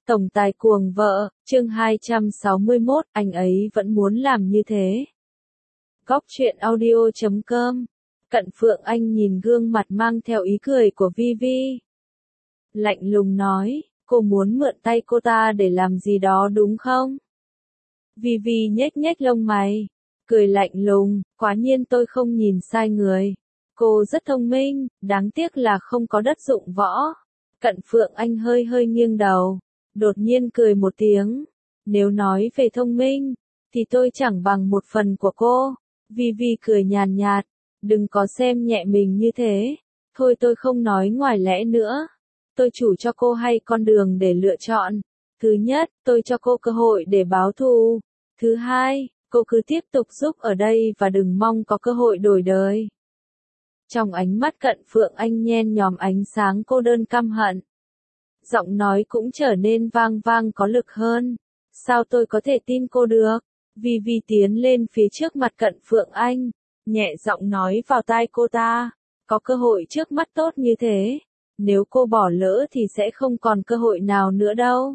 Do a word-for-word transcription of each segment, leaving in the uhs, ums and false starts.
Tổng tài cuồng vợ, chương hai trăm sáu mươi mốt, anh ấy vẫn muốn làm như thế. Góc truyện audio chấm com. Cận Phượng Anh nhìn gương mặt mang theo ý cười của Vi Vi. Lạnh lùng nói, cô muốn mượn tay cô ta để làm gì đó đúng không? Vi Vi nhếch nhếch lông mày, cười lạnh lùng, quả nhiên tôi không nhìn sai người. Cô rất thông minh, đáng tiếc là không có đất dụng võ. Cận Phượng Anh hơi hơi nghiêng đầu, đột nhiên cười một tiếng. Nếu nói về thông minh, thì tôi chẳng bằng một phần của cô. Vi Vi cười nhàn nhạt, đừng có xem nhẹ mình như thế. Thôi tôi không nói ngoài lẽ nữa. Tôi chủ cho cô hai con đường để lựa chọn. Thứ nhất, tôi cho cô cơ hội để báo thù. Thứ hai, cô cứ tiếp tục giúp ở đây và đừng mong có cơ hội đổi đời. Trong ánh mắt Cận Phượng Anh nhen nhòm ánh sáng cô đơn căm hận. Giọng nói cũng trở nên vang vang có lực hơn. Sao tôi có thể tin cô được? Vi Vi tiến lên phía trước mặt Cận Phượng Anh, nhẹ giọng nói vào tai cô ta. Có cơ hội trước mắt tốt như thế. Nếu cô bỏ lỡ thì sẽ không còn cơ hội nào nữa đâu.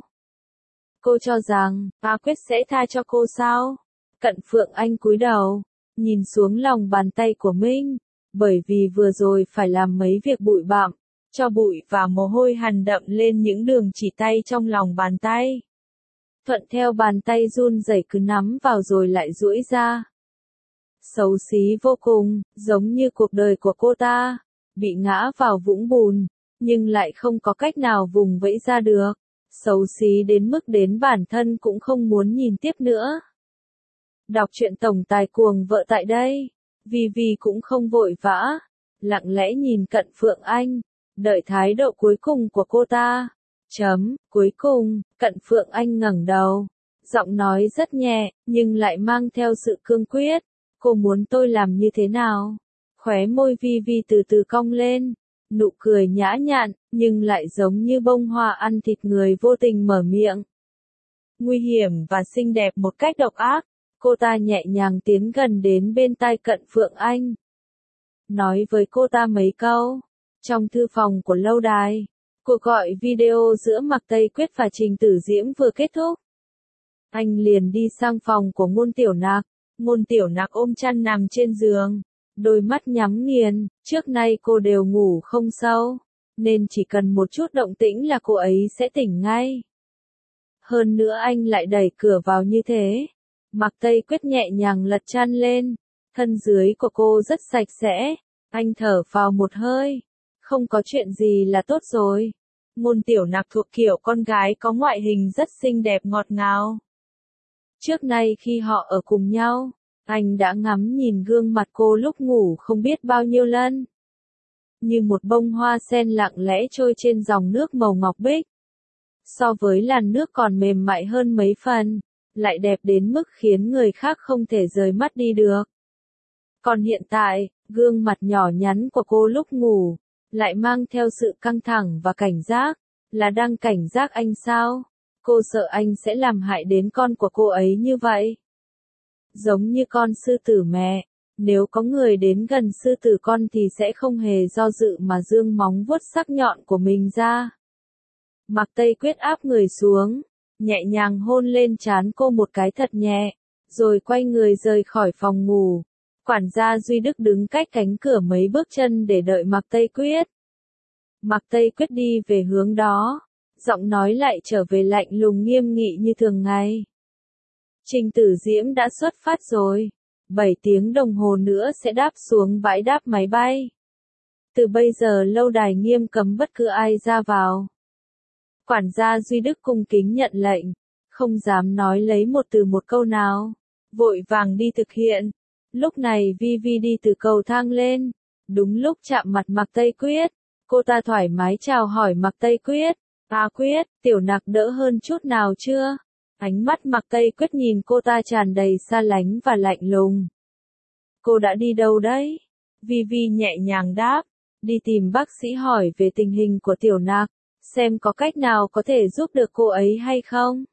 Cô cho rằng, A Quyết sẽ tha cho cô sao? Cận Phượng Anh cúi đầu, nhìn xuống lòng bàn tay của Minh. Bởi vì vừa rồi phải làm mấy việc bụi bặm, cho bụi và mồ hôi hằn đậm lên những đường chỉ tay trong lòng bàn tay. Thuận theo bàn tay run rẩy cứ nắm vào rồi lại duỗi ra. Xấu xí vô cùng, giống như cuộc đời của cô ta, bị ngã vào vũng bùn, nhưng lại không có cách nào vùng vẫy ra được. Xấu xí đến mức đến bản thân cũng không muốn nhìn tiếp nữa. Đọc truyện tổng tài cuồng vợ tại đây. Vi Vi cũng không vội vã, lặng lẽ nhìn Cận Phượng Anh, đợi thái độ cuối cùng của cô ta. Chấm, cuối cùng, Cận Phượng Anh ngẩng đầu, giọng nói rất nhẹ, nhưng lại mang theo sự cương quyết. Cô muốn tôi làm như thế nào? Khóe môi Vi Vi từ từ cong lên, nụ cười nhã nhặn, nhưng lại giống như bông hoa ăn thịt người vô tình mở miệng. Nguy hiểm và xinh đẹp một cách độc ác. Cô ta nhẹ nhàng tiến gần đến bên tai Cận Phượng Anh. Nói với cô ta mấy câu. Trong thư phòng của lâu đài, cuộc gọi video giữa Mạc Tây Quyết và Trình Tử Diễm vừa kết thúc. Anh liền đi sang phòng của Ngôn Tiểu Nạc. Ngôn Tiểu Nạc ôm chăn nằm trên giường, đôi mắt nhắm nghiền. Trước nay cô đều ngủ không sâu, nên chỉ cần một chút động tĩnh là cô ấy sẽ tỉnh ngay. Hơn nữa anh lại đẩy cửa vào như thế. Mạc Tây Quyết nhẹ nhàng lật chăn lên, thân dưới của cô rất sạch sẽ, anh thở vào một hơi, không có chuyện gì là tốt rồi. Ngôn Tiểu Nạc thuộc kiểu con gái có ngoại hình rất xinh đẹp ngọt ngào. Trước nay khi họ ở cùng nhau, anh đã ngắm nhìn gương mặt cô lúc ngủ không biết bao nhiêu lần. Như một bông hoa sen lặng lẽ trôi trên dòng nước màu ngọc bích. So với làn nước còn mềm mại hơn mấy phần. Lại đẹp đến mức khiến người khác không thể rời mắt đi được. Còn hiện tại, gương mặt nhỏ nhắn của cô lúc ngủ, lại mang theo sự căng thẳng và cảnh giác, là đang cảnh giác anh sao? Cô sợ anh sẽ làm hại đến con của cô ấy như vậy. Giống như con sư tử mẹ, nếu có người đến gần sư tử con thì sẽ không hề do dự mà giương móng vuốt sắc nhọn của mình ra. Mạc Tây Quyết áp người xuống, nhẹ nhàng hôn lên trán cô một cái thật nhẹ, rồi quay người rời khỏi phòng ngủ. Quản gia Duy Đức đứng cách cánh cửa mấy bước chân để đợi Mạc Tây Quyết. Mạc Tây Quyết đi về hướng đó, giọng nói lại trở về lạnh lùng nghiêm nghị như thường ngày. Trình Tử Diễm đã xuất phát rồi, bảy tiếng đồng hồ nữa sẽ đáp xuống bãi đáp máy bay. Từ bây giờ lâu đài nghiêm cấm bất cứ ai ra vào. Quản gia Duy Đức cung kính nhận lệnh, không dám nói lấy một từ một câu nào, vội vàng đi thực hiện. Lúc này Vi Vi đi từ cầu thang lên, đúng lúc chạm mặt Mạc Tây Quyết, cô ta thoải mái chào hỏi Mạc Tây Quyết. A Quyết, Tiểu Nạc đỡ hơn chút nào chưa? Ánh mắt Mạc Tây Quyết nhìn cô ta tràn đầy xa lánh và lạnh lùng. Cô đã đi đâu đấy? Vi Vi nhẹ nhàng đáp, đi tìm bác sĩ hỏi về tình hình của Tiểu Nạc. Xem có cách nào có thể giúp được cô ấy hay không?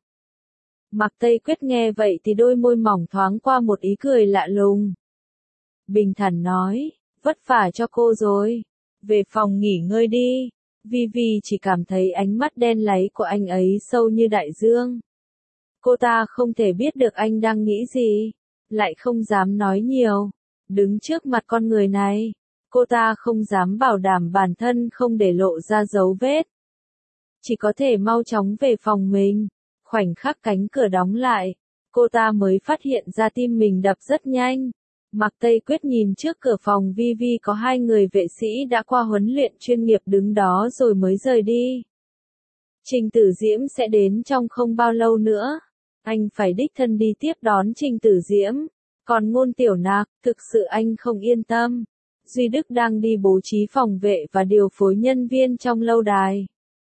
Mạc Tây Quyết nghe vậy thì đôi môi mỏng thoáng qua một ý cười lạ lùng. Bình thản nói, vất vả cho cô rồi. Về phòng nghỉ ngơi đi. Vi Vi chỉ cảm thấy ánh mắt đen láy của anh ấy sâu như đại dương. Cô ta không thể biết được anh đang nghĩ gì, lại không dám nói nhiều. Đứng trước mặt con người này, cô ta không dám bảo đảm bản thân không để lộ ra dấu vết. Chỉ có thể mau chóng về phòng mình. Khoảnh khắc cánh cửa đóng lại, cô ta mới phát hiện ra tim mình đập rất nhanh. Mạc Tây Quyết nhìn trước cửa phòng Vi Vi có hai người vệ sĩ đã qua huấn luyện chuyên nghiệp đứng đó rồi mới rời đi. Trình Tử Diễm sẽ đến trong không bao lâu nữa. Anh phải đích thân đi tiếp đón Trình Tử Diễm. Còn Ngôn Tiểu Nạc, thực sự anh không yên tâm. Duy Đức đang đi bố trí phòng vệ và điều phối nhân viên trong lâu đài,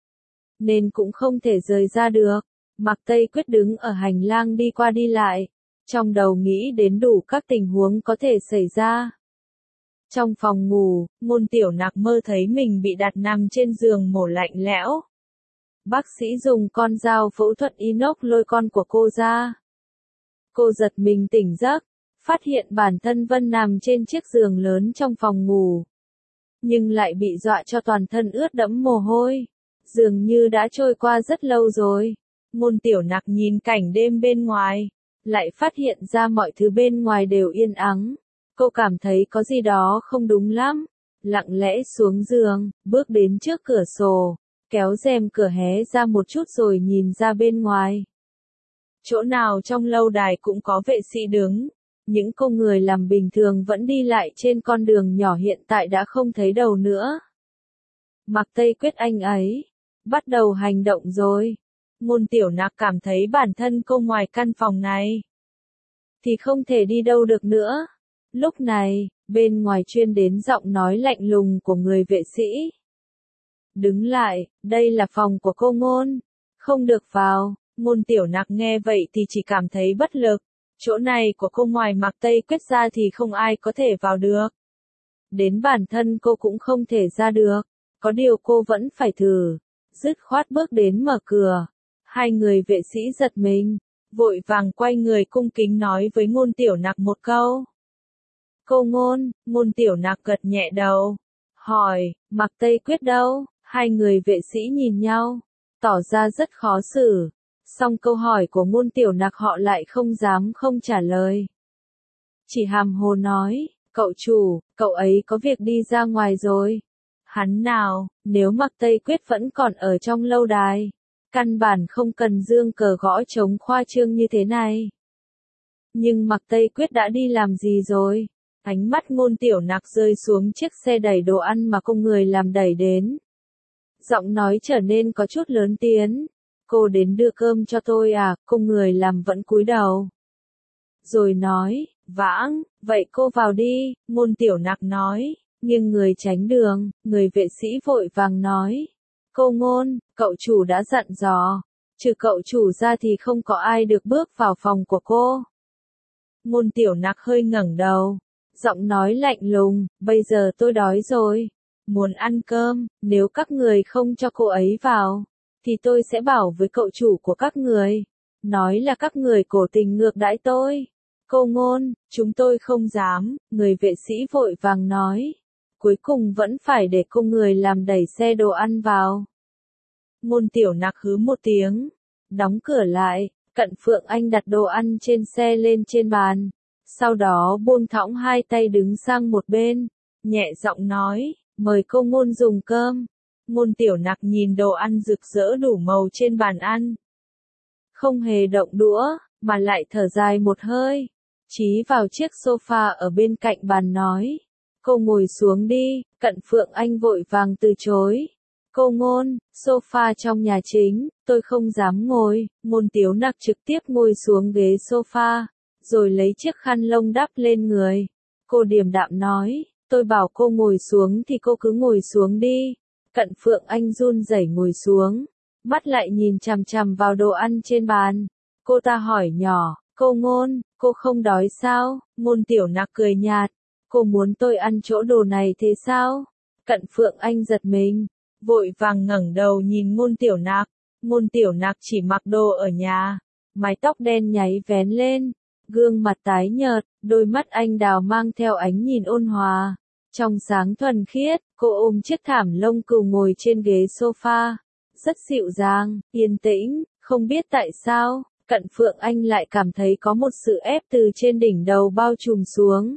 nên cũng không thể rời ra được. Mạc Tây Quyết đứng ở hành lang đi qua đi lại, trong đầu nghĩ đến đủ các tình huống có thể xảy ra. Trong phòng ngủ, Ngôn Tiểu Nạc mơ thấy mình bị đặt nằm trên giường mổ lạnh lẽo. Bác sĩ dùng con dao phẫu thuật inox lôi con của cô ra. Cô giật mình tỉnh giấc, phát hiện bản thân Vân nằm trên chiếc giường lớn trong phòng ngủ, nhưng lại bị dọa cho toàn thân ướt đẫm mồ hôi, dường như đã trôi qua rất lâu rồi. Ngôn Tiểu Nạc nhìn cảnh đêm bên ngoài, lại phát hiện ra mọi thứ bên ngoài đều yên ắng. Cô cảm thấy có gì đó không đúng lắm, lặng lẽ xuống giường, bước đến trước cửa sổ, kéo rèm cửa hé ra một chút rồi nhìn ra bên ngoài. Chỗ nào trong lâu đài cũng có vệ sĩ đứng, những cô người làm bình thường vẫn đi lại trên con đường nhỏ hiện tại đã không thấy đầu nữa. Mạc Tây Quyết anh ấy bắt đầu hành động rồi. Ngôn Tiểu Nạc cảm thấy bản thân cô ngoài căn phòng này thì không thể đi đâu được nữa. Lúc này, bên ngoài truyền đến giọng nói lạnh lùng của người vệ sĩ. Đứng lại, đây là phòng của cô Ngôn, không được vào. Ngôn Tiểu Nạc nghe vậy thì chỉ cảm thấy bất lực. Chỗ này của cô ngoài Mạc Tây Quyết ra thì không ai có thể vào được. Đến bản thân cô cũng không thể ra được. Có điều cô vẫn phải thử. Dứt khoát bước đến mở cửa. Hai người vệ sĩ giật mình, vội vàng quay người cung kính nói với Ngôn Tiểu Nạc một câu. Cô Ngôn, Ngôn Tiểu Nạc gật nhẹ đầu. Hỏi, Mạc Tây Quyết đâu? Hai người vệ sĩ nhìn nhau, tỏ ra rất khó xử. Song câu hỏi của Ngôn Tiểu Nạc họ lại không dám không trả lời. Chỉ hàm hồ nói, cậu chủ, cậu ấy có việc đi ra ngoài rồi. Hắn nào, nếu Mạc Tây Quyết vẫn còn ở trong lâu đài, căn bản không cần dương cờ gõ trống khoa trương như thế này. Nhưng Mạc Tây Quyết đã đi làm gì rồi? Ánh mắt Ngôn Tiểu Nạc rơi xuống chiếc xe đẩy đồ ăn mà công người làm đẩy đến. Giọng nói trở nên có chút lớn tiếng. Cô đến đưa cơm cho tôi à? Công người làm vẫn cúi đầu. Rồi nói, vãng, vậy cô vào đi. Ngôn Tiểu Nạc nói, nhưng người tránh đường. Người vệ sĩ vội vàng nói, cô Ngôn, cậu chủ đã dặn dò, trừ cậu chủ ra thì không có ai được bước vào phòng của cô. Ngôn Tiểu Nạc hơi ngẩng đầu, giọng nói lạnh lùng, bây giờ tôi đói rồi, muốn ăn cơm, nếu các người không cho cô ấy vào, thì tôi sẽ bảo với cậu chủ của các người, nói là các người cố tình ngược đãi tôi. Cô Ngôn, chúng tôi không dám, người vệ sĩ vội vàng nói. Cuối cùng vẫn phải để cô người làm đẩy xe đồ ăn vào. Ngôn Tiểu Nạc hứ một tiếng, đóng cửa lại, Cận Phượng Anh đặt đồ ăn trên xe lên trên bàn, sau đó buông thõng hai tay đứng sang một bên, nhẹ giọng nói, mời cô Ngôn dùng cơm. Ngôn Tiểu Nạc nhìn đồ ăn rực rỡ đủ màu trên bàn ăn, không hề động đũa, mà lại thở dài một hơi, chí vào chiếc sofa ở bên cạnh bàn nói. Cô ngồi xuống đi. Cận Phượng Anh vội vàng từ chối. Cô Ngôn, sofa trong nhà chính, tôi không dám ngồi. Ngôn Tiểu Nạc trực tiếp ngồi xuống ghế sofa, rồi lấy chiếc khăn lông đắp lên người. Cô điềm đạm nói, tôi bảo cô ngồi xuống thì cô cứ ngồi xuống đi. Cận Phượng Anh run rẩy ngồi xuống, mắt lại nhìn chằm chằm vào đồ ăn trên bàn. Cô ta hỏi nhỏ, cô Ngôn, cô không đói sao? Ngôn Tiểu Nạc cười nhạt, cô muốn tôi ăn chỗ đồ này thế sao? Cận Phượng Anh giật mình, vội vàng ngẩng đầu nhìn Ngôn Tiểu Nạc. Ngôn Tiểu Nạc chỉ mặc đồ ở nhà, mái tóc đen nháy vén lên, gương mặt tái nhợt, đôi mắt anh đào mang theo ánh nhìn ôn hòa, Trong sáng thuần khiết, cô ôm chiếc thảm lông cừu ngồi trên ghế sofa. Rất dịu dàng, yên tĩnh, không biết tại sao, Cận Phượng Anh lại cảm thấy có một sự ép từ trên đỉnh đầu bao trùm xuống.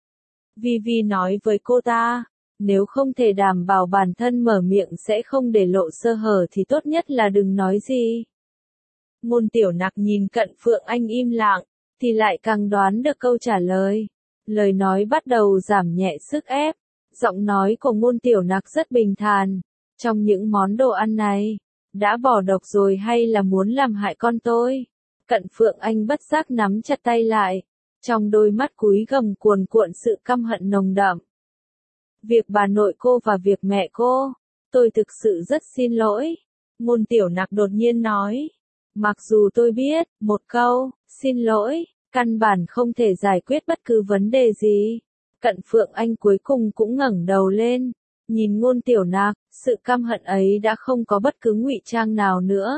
Vi Vi nói với cô ta, nếu không thể đảm bảo bản thân mở miệng sẽ không để lộ sơ hở thì tốt nhất là đừng nói gì. Ngôn Tiểu Nặc nhìn Cận Phượng Anh im lặng, thì lại càng đoán được câu trả lời. Lời nói bắt đầu giảm nhẹ sức ép, giọng nói của Ngôn Tiểu Nặc rất bình thản. Trong những món đồ ăn này, đã bỏ độc rồi hay là muốn làm hại con tôi? Cận Phượng Anh bất giác nắm chặt tay lại, trong đôi mắt cúi gằm cuồn cuộn sự căm hận nồng đậm. Việc bà nội cô và việc mẹ cô, tôi thực sự rất xin lỗi. Ngôn Tiểu Nặc đột nhiên nói. Mặc dù tôi biết, một câu, xin lỗi, căn bản không thể giải quyết bất cứ vấn đề gì. Cận Phượng Anh cuối cùng cũng ngẩng đầu lên, nhìn Ngôn Tiểu Nặc, sự căm hận ấy đã không có bất cứ ngụy trang nào nữa.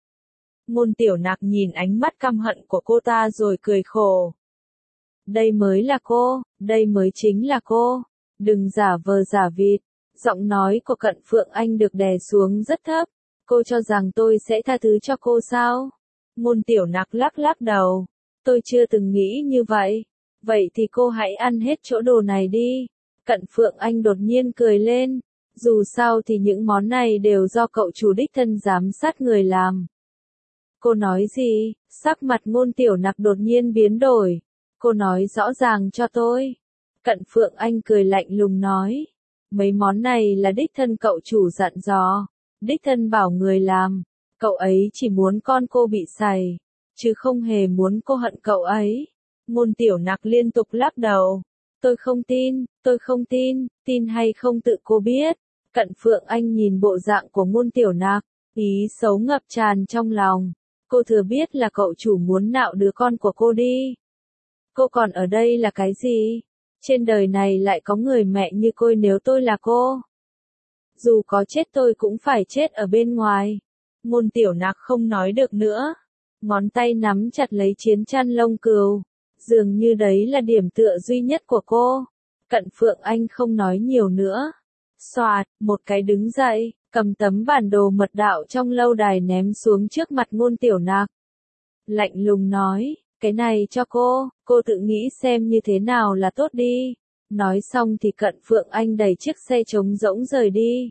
Ngôn Tiểu Nặc nhìn ánh mắt căm hận của cô ta rồi cười khổ. Đây mới là cô, đây mới chính là cô, đừng giả vờ giả vịt. Giọng nói của Cận Phượng Anh được đè xuống rất thấp. Cô cho rằng tôi sẽ tha thứ cho cô sao? Ngôn Tiểu Nặc lắc lắc đầu. Tôi chưa từng nghĩ như vậy. Vậy thì cô hãy ăn hết chỗ đồ này đi. Cận Phượng Anh đột nhiên cười lên. Dù sao thì những món này đều do cậu chủ đích thân giám sát người làm. Cô nói gì? Sắc mặt Ngôn Tiểu Nặc đột nhiên biến đổi. Cô nói rõ ràng cho tôi. Cận Phượng Anh cười lạnh lùng nói. Mấy món này là đích thân cậu chủ dặn dò. Đích thân bảo người làm. Cậu ấy chỉ muốn con cô bị sảy, chứ không hề muốn cô hận cậu ấy. Ngôn Tiểu Nặc liên tục lắc đầu. Tôi không tin, tôi không tin, tin hay không tự cô biết. Cận Phượng Anh nhìn bộ dạng của Ngôn Tiểu Nặc, ý xấu ngập tràn trong lòng. Cô thừa biết là cậu chủ muốn nạo đứa con của cô đi. Cô còn ở đây là cái gì? Trên đời này lại có người mẹ như cô nếu tôi là cô. Dù có chết tôi cũng phải chết ở bên ngoài. Ngôn Tiểu Nặc không nói được nữa. Ngón tay nắm chặt lấy chiến chăn lông cừu. Dường như đấy là điểm tựa duy nhất của cô. Cận Phượng Anh không nói nhiều nữa. Xoạt, một cái đứng dậy, cầm tấm bản đồ mật đạo trong lâu đài ném xuống trước mặt Ngôn Tiểu Nặc. Lạnh lùng nói, cái này cho cô, cô tự nghĩ xem như thế nào là tốt đi. Nói xong thì Cận Phượng Anh đẩy chiếc xe trống rỗng rời đi.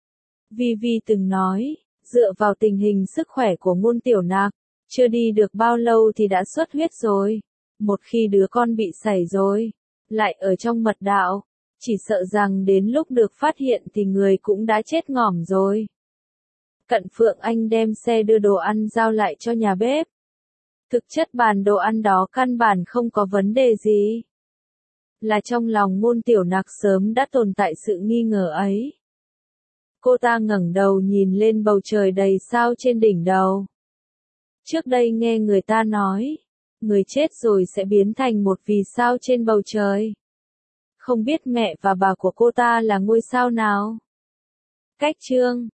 Vi Vi từng nói, dựa vào tình hình sức khỏe của Ngôn Tiểu Nặc, chưa đi được bao lâu thì đã xuất huyết rồi. Một khi đứa con bị sảy rồi, lại ở trong mật đạo, chỉ sợ rằng đến lúc được phát hiện thì người cũng đã chết ngỏm rồi. Cận Phượng Anh đem xe đưa đồ ăn giao lại cho nhà bếp. Thực chất bàn đồ ăn đó căn bản không có vấn đề gì. Là trong lòng Ngôn Tiểu Nặc sớm đã tồn tại sự nghi ngờ ấy. Cô ta ngẩng đầu nhìn lên bầu trời đầy sao trên đỉnh đầu. Trước đây nghe người ta nói, người chết rồi sẽ biến thành một vì sao trên bầu trời. Không biết mẹ và bà của cô ta là ngôi sao nào? Cách chương